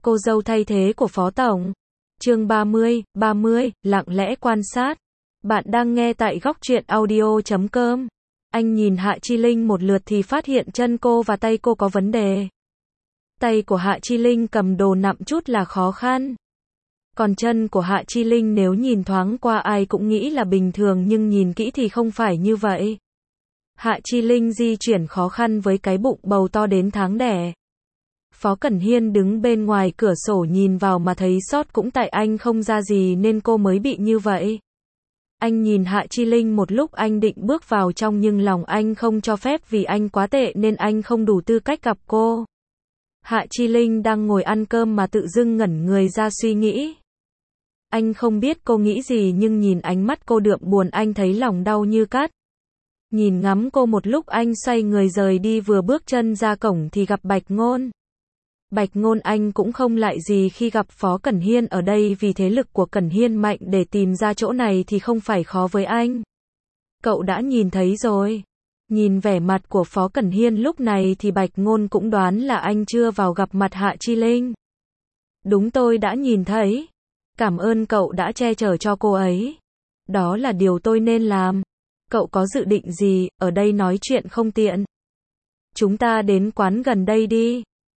Cô dâu thay thế của Phó Tổng. Chương 30, lặng lẽ quan sát. Bạn đang nghe tại góc truyện audio.com. Anh nhìn Hạ Chi Linh một lượt thì phát hiện chân cô và tay cô có vấn đề. Tay của Hạ Chi Linh cầm đồ nặng chút là khó khăn. Còn chân của Hạ Chi Linh nếu nhìn thoáng qua ai cũng nghĩ là bình thường nhưng nhìn kỹ thì không phải như vậy. Hạ Chi Linh di chuyển khó khăn với cái bụng bầu to đến tháng đẻ. Phó Cẩn Hiên đứng bên ngoài cửa sổ nhìn vào mà thấy sót cũng tại anh không ra gì nên cô mới bị như vậy. Anh nhìn Hạ Chi Linh một lúc anh định bước vào trong nhưng lòng anh không cho phép vì anh quá tệ nên anh không đủ tư cách gặp cô. Hạ Chi Linh đang ngồi ăn cơm mà tự dưng ngẩn người ra suy nghĩ. Anh không biết cô nghĩ gì nhưng nhìn ánh mắt cô đượm buồn anh thấy lòng đau như cắt. Nhìn ngắm cô một lúc anh xoay người rời đi vừa bước chân ra cổng thì gặp Bạch Ngôn. Bạch Ngôn anh cũng không lại gì khi gặp Phó Cẩn Hiên ở đây vì thế lực của Cẩn Hiên mạnh để tìm ra chỗ này thì không phải khó với anh. Cậu đã nhìn thấy rồi. Nhìn vẻ mặt của Phó Cẩn Hiên lúc này thì Bạch Ngôn cũng đoán là anh chưa vào gặp mặt Hạ Chi Linh. Đúng tôi đã nhìn thấy. Cảm ơn cậu đã che chở cho cô ấy. Đó là điều tôi nên làm. Cậu có dự định gì, ở đây nói chuyện không tiện. Chúng ta đến quán gần đây đi.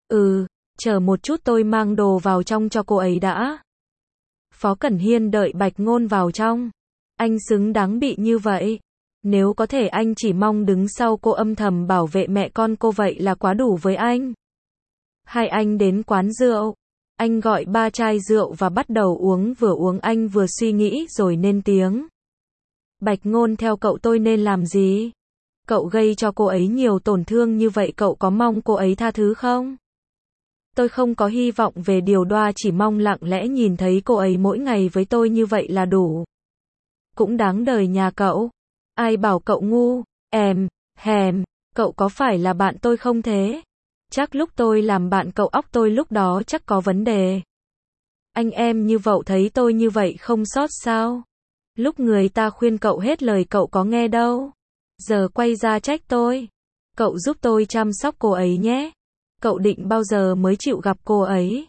Chờ một chút tôi mang đồ vào trong cho cô ấy đã. Phó Cẩn Hiên đợi Bạch Ngôn vào trong. Anh xứng đáng bị như vậy. Nếu có thể anh chỉ mong đứng sau cô âm thầm bảo vệ mẹ con cô vậy là quá đủ với anh. Hai anh đến quán rượu. Anh gọi 3 chai rượu và bắt đầu uống vừa uống anh vừa suy nghĩ rồi lên tiếng. Bạch Ngôn theo cậu tôi nên làm gì? Cậu gây cho cô ấy nhiều tổn thương như vậy cậu có mong cô ấy tha thứ không? Tôi không có hy vọng về điều đó chỉ mong lặng lẽ nhìn thấy cô ấy mỗi ngày với tôi như vậy là đủ. Cũng đáng đời nhà cậu. Ai bảo cậu ngu, cậu có phải là bạn tôi không thế? Chắc lúc tôi làm bạn cậu óc tôi lúc đó chắc có vấn đề. Anh em như vậy thấy tôi như vậy không sót sao? Lúc người ta khuyên cậu hết lời cậu có nghe đâu. Giờ quay ra trách tôi. Cậu giúp tôi chăm sóc cô ấy nhé. Cậu định bao giờ mới chịu gặp cô ấy?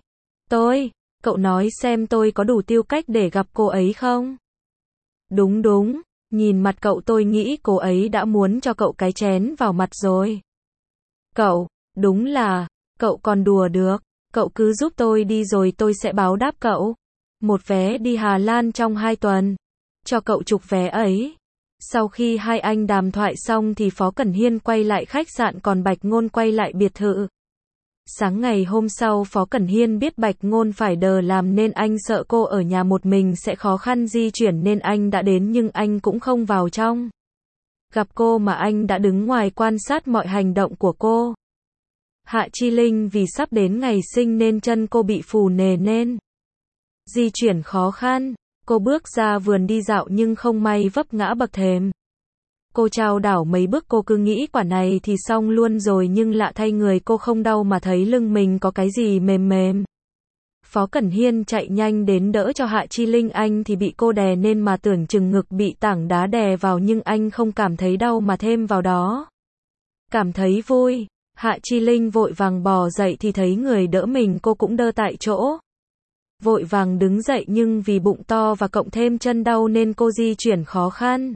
Cậu nói xem tôi có đủ tư cách để gặp cô ấy không? Đúng, nhìn mặt cậu tôi nghĩ cô ấy đã muốn cho cậu cái chén vào mặt rồi. Cậu, đúng là, cậu còn đùa được, cậu cứ giúp tôi đi rồi tôi sẽ báo đáp cậu. Một vé đi Hà Lan trong 2 tuần. Cho cậu chục vé ấy. Sau khi hai anh đàm thoại xong thì Phó Cẩn Hiên quay lại khách sạn còn Bạch Ngôn quay lại biệt thự. Sáng ngày hôm sau Phó Cẩn Hiên biết Bạch Ngôn phải đờ làm nên anh sợ cô ở nhà một mình sẽ khó khăn di chuyển nên anh đã đến nhưng anh cũng không vào trong. Gặp cô mà anh đã đứng ngoài quan sát mọi hành động của cô. Hạ Chi Linh vì sắp đến ngày sinh nên chân cô bị phù nề nên di chuyển khó khăn. Cô bước ra vườn đi dạo nhưng không may vấp ngã bậc thềm. Cô chao đảo mấy bước cô cứ nghĩ quả này thì xong luôn rồi nhưng lạ thay người cô không đau mà thấy lưng mình có cái gì mềm mềm. Phó Cẩn Hiên chạy nhanh đến đỡ cho Hạ Chi Linh anh thì bị cô đè nên mà tưởng chừng ngực bị tảng đá đè vào nhưng anh không cảm thấy đau mà thêm vào đó. Cảm thấy vui, Hạ Chi Linh vội vàng bò dậy thì thấy người đỡ mình cô cũng đơ tại chỗ. Vội vàng đứng dậy nhưng vì bụng to và cộng thêm chân đau nên cô di chuyển khó khăn.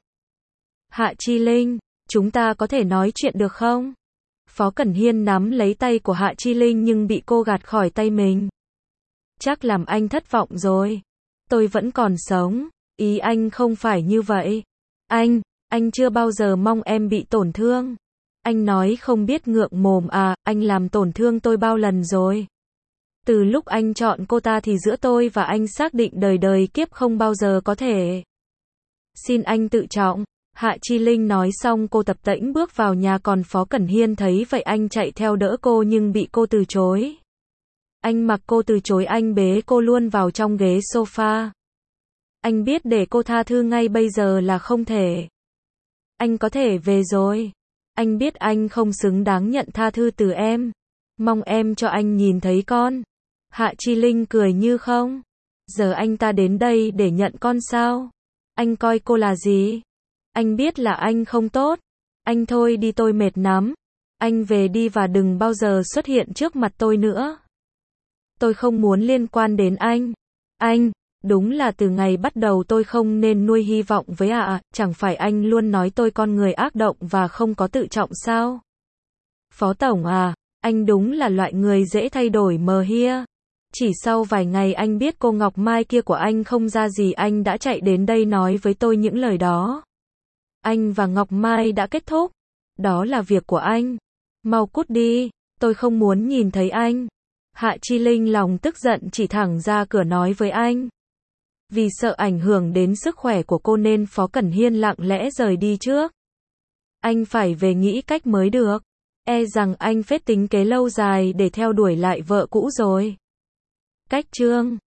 Hạ Chi Linh, chúng ta có thể nói chuyện được không? Phó Cẩn Hiên nắm lấy tay của Hạ Chi Linh nhưng bị cô gạt khỏi tay mình. Chắc làm anh thất vọng rồi. Tôi vẫn còn sống. Ý anh không phải như vậy. Anh chưa bao giờ mong em bị tổn thương. Anh nói không biết ngượng mồm à, anh làm tổn thương tôi bao lần rồi. Từ lúc anh chọn cô ta thì giữa tôi và anh xác định đời đời kiếp không bao giờ có thể. Xin anh tự trọng. Hạ Chi Linh nói xong cô tập tễnh bước vào nhà còn Phó Cẩn Hiên thấy vậy anh chạy theo đỡ cô nhưng bị cô từ chối. Anh mặc cô từ chối anh bế cô luôn vào trong ghế sofa. Anh biết để cô tha thứ ngay bây giờ là không thể. Anh có thể về rồi. Anh biết anh không xứng đáng nhận tha thứ từ em. Mong em cho anh nhìn thấy con. Hạ Chi Linh cười như không. Giờ anh ta đến đây để nhận con sao? Anh coi cô là gì? Anh biết là anh không tốt. Anh thôi đi tôi mệt lắm. Anh về đi và đừng bao giờ xuất hiện trước mặt tôi nữa. tôi không muốn liên quan đến anh. Anh, đúng là từ ngày bắt đầu tôi không nên nuôi hy vọng với chẳng phải anh luôn nói tôi con người ác động và không có tự trọng sao? Phó tổng anh đúng là loại người dễ thay đổi mờ hia. Chỉ sau vài ngày anh biết cô Ngọc Mai kia của anh không ra gì anh đã chạy đến đây nói với tôi những lời đó. Anh và Ngọc Mai đã kết thúc. Đó là việc của anh. Mau cút đi, tôi không muốn nhìn thấy anh. Hạ Chi Linh lòng tức giận chỉ thẳng ra cửa nói với anh. Vì sợ ảnh hưởng đến sức khỏe của cô nên Phó Cẩn Hiên lặng lẽ rời đi trước. Anh phải về nghĩ cách mới được. E rằng anh phết tính kế lâu dài để theo đuổi lại vợ cũ rồi. Cách chương